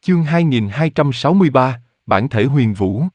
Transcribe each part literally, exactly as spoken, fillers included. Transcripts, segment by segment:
Chương hai nghìn hai trăm sáu mươi ba, Bản thể huyền vũ.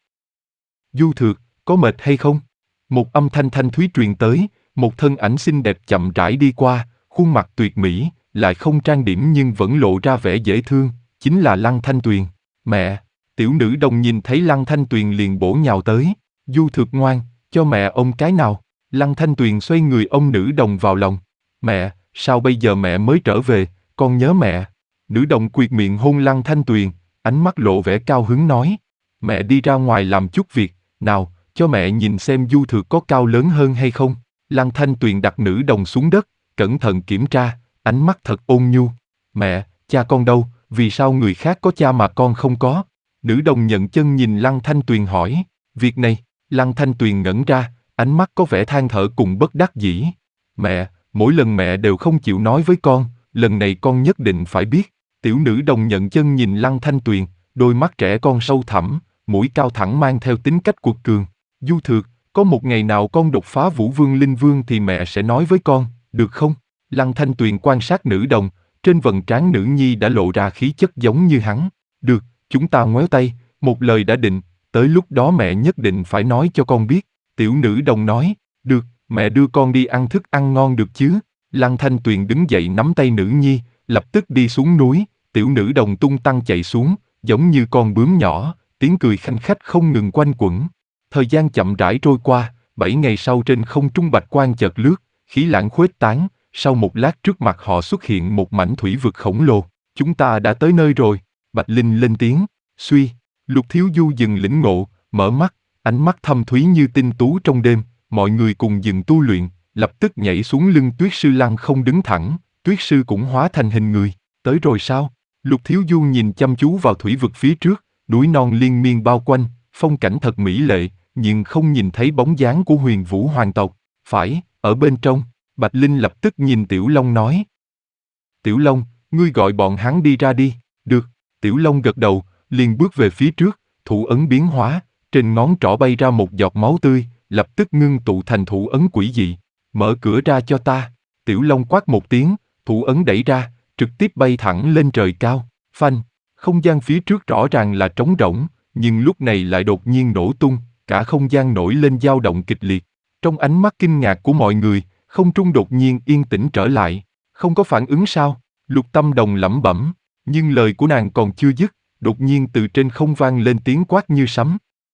Du Thược, có mệt hay không? Một âm thanh thanh thúy truyền tới, một thân ảnh xinh đẹp chậm rãi đi qua, khuôn mặt tuyệt mỹ, lại không trang điểm nhưng vẫn lộ ra vẻ dễ thương, chính là Lăng Thanh Tuyền. Mẹ! Tiểu nữ đồng nhìn thấy Lăng Thanh Tuyền liền bổ nhào tới. Du Thược ngoan, cho mẹ ôm cái nào. Lăng Thanh Tuyền xoay người ôm nữ đồng vào lòng. Mẹ, sao bây giờ mẹ mới trở về, con nhớ mẹ. Nữ đồng quyệt miệng hôn Lăng Thanh Tuyền, ánh mắt lộ vẻ cao hứng nói. Mẹ đi ra ngoài làm chút việc, nào, cho mẹ nhìn xem Du Thược có cao lớn hơn hay không. Lăng Thanh Tuyền đặt nữ đồng xuống đất, cẩn thận kiểm tra, ánh mắt thật ôn nhu. Mẹ, cha con đâu, vì sao người khác có cha mà con không có? Nữ đồng nhận chân nhìn Lăng Thanh Tuyền hỏi. Việc này, Lăng Thanh Tuyền ngẩn ra, ánh mắt có vẻ than thở cùng bất đắc dĩ. Mẹ, mỗi lần mẹ đều không chịu nói với con, lần này con nhất định phải biết. Tiểu nữ đồng nhận chân nhìn Lăng Thanh Tuyền, đôi mắt trẻ con sâu thẳm, mũi cao thẳng mang theo tính cách cuột cường. Du Thược, có một ngày nào con đột phá Vũ Vương Linh Vương thì mẹ sẽ nói với con, được không? Lăng Thanh Tuyền quan sát nữ đồng, trên vầng trán nữ nhi đã lộ ra khí chất giống như hắn. Được, chúng ta ngoéo tay, một lời đã định, tới lúc đó mẹ nhất định phải nói cho con biết. Tiểu nữ đồng nói, được, mẹ đưa con đi ăn thức ăn ngon được chứ? Lăng Thanh Tuyền đứng dậy nắm tay nữ nhi, lập tức đi xuống núi, tiểu nữ đồng tung tăng chạy xuống, giống như con bướm nhỏ, tiếng cười khanh khách không ngừng quanh quẩn. Thời gian chậm rãi trôi qua, bảy ngày sau trên không trung bạch quang chợt lướt, khí lãng khuếch tán, sau một lát trước mặt họ xuất hiện một mảnh thủy vực khổng lồ. Chúng ta đã tới nơi rồi, Bạch Linh lên tiếng, suy, Lục Thiếu Du dừng lĩnh ngộ, mở mắt, ánh mắt thâm thúy như tinh tú trong đêm, mọi người cùng dừng tu luyện, lập tức nhảy xuống lưng Tuyết Sư lăng không đứng thẳng, Tuyết Sư cũng hóa thành hình người, tới rồi sao? Lục Thiếu Du nhìn chăm chú vào thủy vực phía trước, núi non liên miên bao quanh, phong cảnh thật mỹ lệ, nhưng không nhìn thấy bóng dáng của Huyền Vũ hoàng tộc. Phải, ở bên trong, Bạch Linh lập tức nhìn Tiểu Long nói. Tiểu Long, ngươi gọi bọn hắn đi ra đi. Được, Tiểu Long gật đầu, liền bước về phía trước, thủ ấn biến hóa, trên ngón trỏ bay ra một giọt máu tươi, lập tức ngưng tụ thành thủ ấn quỷ dị. Mở cửa ra cho ta. Tiểu Long quát một tiếng, thủ ấn đẩy ra, trực tiếp bay thẳng lên trời cao. Phanh, không gian phía trước rõ ràng là trống rỗng, nhưng lúc này lại đột nhiên nổ tung, cả không gian nổi lên dao động kịch liệt. Trong ánh mắt kinh ngạc của mọi người, không trung đột nhiên yên tĩnh trở lại. Không có phản ứng sao? Lục Tâm Đồng lẩm bẩm, nhưng lời của nàng còn chưa dứt, đột nhiên từ trên không vang lên tiếng quát như sấm.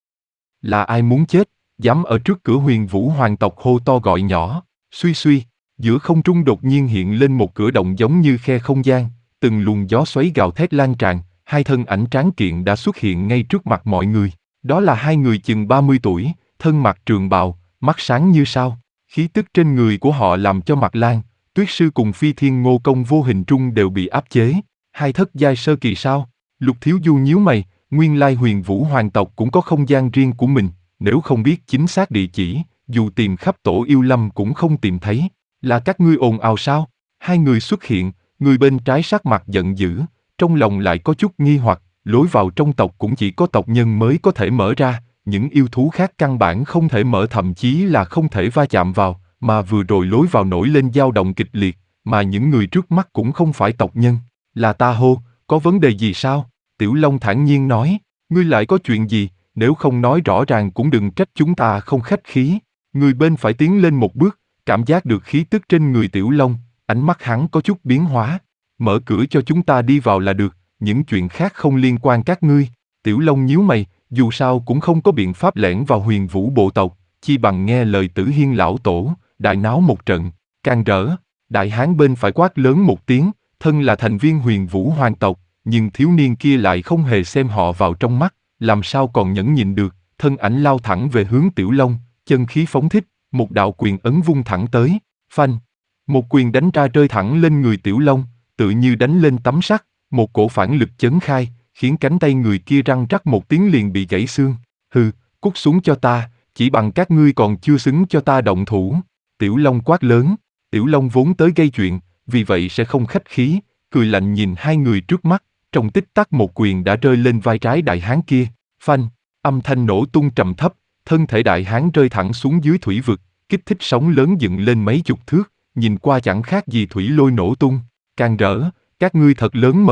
Là ai muốn chết, dám ở trước cửa Huyền Vũ hoàng tộc hô to gọi nhỏ. Suy suy, giữa không trung đột nhiên hiện lên một cửa động giống như khe không gian, từng luồng gió xoáy gào thét lan tràn, hai thân ảnh tráng kiện đã xuất hiện ngay trước mặt mọi người. Đó là hai người chừng ba mươi tuổi, thân mặc trường bào, mắt sáng như sao. Khí tức trên người của họ làm cho Mạc Lan, Tuyết Sư cùng Phi Thiên Ngô Công vô hình trung đều bị áp chế. Hai thất giai sơ kỳ sao? Lục Thiếu Du nhíu mày, nguyên lai Huyền Vũ hoàng tộc cũng có không gian riêng của mình, nếu không biết chính xác địa chỉ, dù tìm khắp tổ yêu lâm cũng không tìm thấy. Là các ngươi ồn ào sao? Hai người xuất hiện, người bên trái sắc mặt giận dữ, trong lòng lại có chút nghi hoặc, lối vào trong tộc cũng chỉ có tộc nhân mới có thể mở ra, những yêu thú khác căn bản không thể mở, thậm chí là không thể va chạm vào, mà vừa rồi lối vào nổi lên dao động kịch liệt, mà những người trước mắt cũng không phải tộc nhân. Là ta hô, có vấn đề gì sao? Tiểu Long thản nhiên nói, ngươi lại có chuyện gì, nếu không nói rõ ràng cũng đừng trách chúng ta không khách khí. Người bên phải tiến lên một bước, cảm giác được khí tức trên người Tiểu Long, ánh mắt hắn có chút biến hóa. Mở cửa cho chúng ta đi vào là được, những chuyện khác không liên quan các ngươi. Tiểu Long nhíu mày, dù sao cũng không có biện pháp lẻn vào Huyền Vũ bộ tộc, chi bằng nghe lời Tử Hiên lão tổ, đại náo một trận. Can rỡ, đại hán bên phải quát lớn một tiếng, thân là thành viên Huyền Vũ hoàng tộc, nhưng thiếu niên kia lại không hề xem họ vào trong mắt, làm sao còn nhẫn nhịn được, thân ảnh lao thẳng về hướng Tiểu Long, chân khí phóng thích, một đạo quyền ấn vung thẳng tới, phanh, một quyền đánh ra rơi thẳng lên người Tiểu Long, tự như đánh lên tấm sắt, một cổ phản lực chấn khai, khiến cánh tay người kia răng rắc một tiếng liền bị gãy xương. Hừ, cút xuống cho ta, chỉ bằng các ngươi còn chưa xứng cho ta động thủ. Tiểu Long quát lớn, Tiểu Long vốn tới gây chuyện, vì vậy sẽ không khách khí, cười lạnh nhìn hai người trước mắt, trong tích tắc một quyền đã rơi lên vai trái đại hán kia, phanh, âm thanh nổ tung trầm thấp, thân thể đại hán rơi thẳng xuống dưới thủy vực, kích thích sóng lớn dựng lên mấy chục thước, nhìn qua chẳng khác gì thủy lôi nổ tung. Can rỡ, các ngươi thật lớn mật.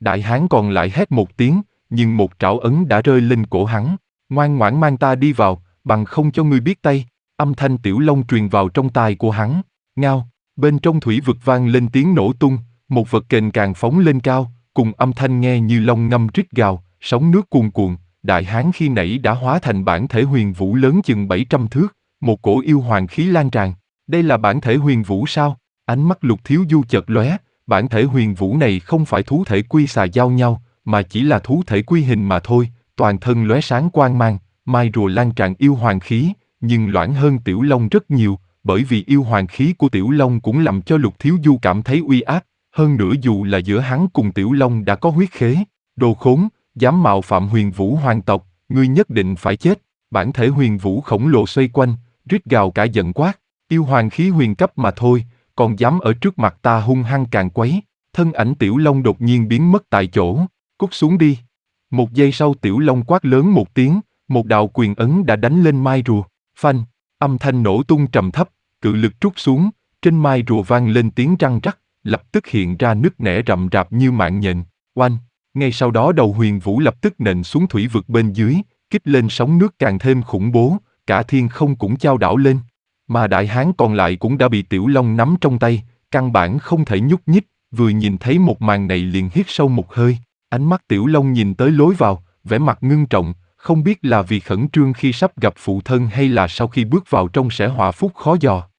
Đại hán còn lại hét một tiếng, nhưng một trảo ấn đã rơi lên cổ hắn. Ngoan ngoãn mang ta đi vào, bằng không cho ngươi biết tay. Âm thanh Tiểu Long truyền vào trong tai của hắn. Ngao, bên trong thủy vực vang lên tiếng nổ tung, một vật kềnh càng phóng lên cao, cùng âm thanh nghe như long ngâm rít gào, sóng nước cuồn cuộn. Đại hán khi nãy đã hóa thành bản thể huyền vũ lớn chừng bảy trăm thước, một cổ yêu hoàng khí lan tràn. Đây là bản thể huyền vũ sao? Ánh mắt Lục Thiếu Du chợt lóe, bản thể huyền vũ này không phải thú thể quy xà giao nhau, mà chỉ là thú thể quy hình mà thôi, toàn thân lóe sáng quang mang, mai rùa lan tràn yêu hoàng khí, nhưng loãng hơn Tiểu Long rất nhiều, bởi vì yêu hoàng khí của Tiểu Long cũng làm cho Lục Thiếu Du cảm thấy uy áp, hơn nữa dù là giữa hắn cùng Tiểu Long đã có huyết khế. Đồ khốn, dám mạo phạm huyền vũ hoàng tộc, ngươi nhất định phải chết. Bản thể huyền vũ khổng lồ xoay quanh, rít gào cả giận quát, yêu hoàng khí huyền cấp mà thôi, còn dám ở trước mặt ta hung hăng càn quấy. Thân ảnh Tiểu Long đột nhiên biến mất tại chỗ, cút xuống đi. Một giây sau Tiểu Long quát lớn một tiếng, một đạo quyền ấn đã đánh lên mai rùa, phanh, âm thanh nổ tung trầm thấp, cự lực trút xuống, trên mai rùa vang lên tiếng răng rắc, lập tức hiện ra nứt nẻ rậm rạp như mạng nhện, oanh. Ngay sau đó đầu huyền vũ lập tức nện xuống thủy vực bên dưới, kích lên sóng nước càng thêm khủng bố, cả thiên không cũng chao đảo lên. Mà đại hán còn lại cũng đã bị Tiểu Long nắm trong tay, căn bản không thể nhúc nhích, vừa nhìn thấy một màn này liền hít sâu một hơi. Ánh mắt Tiểu Long nhìn tới lối vào, vẻ mặt ngưng trọng, không biết là vì khẩn trương khi sắp gặp phụ thân hay là sau khi bước vào trong sẽ họa phúc khó dò.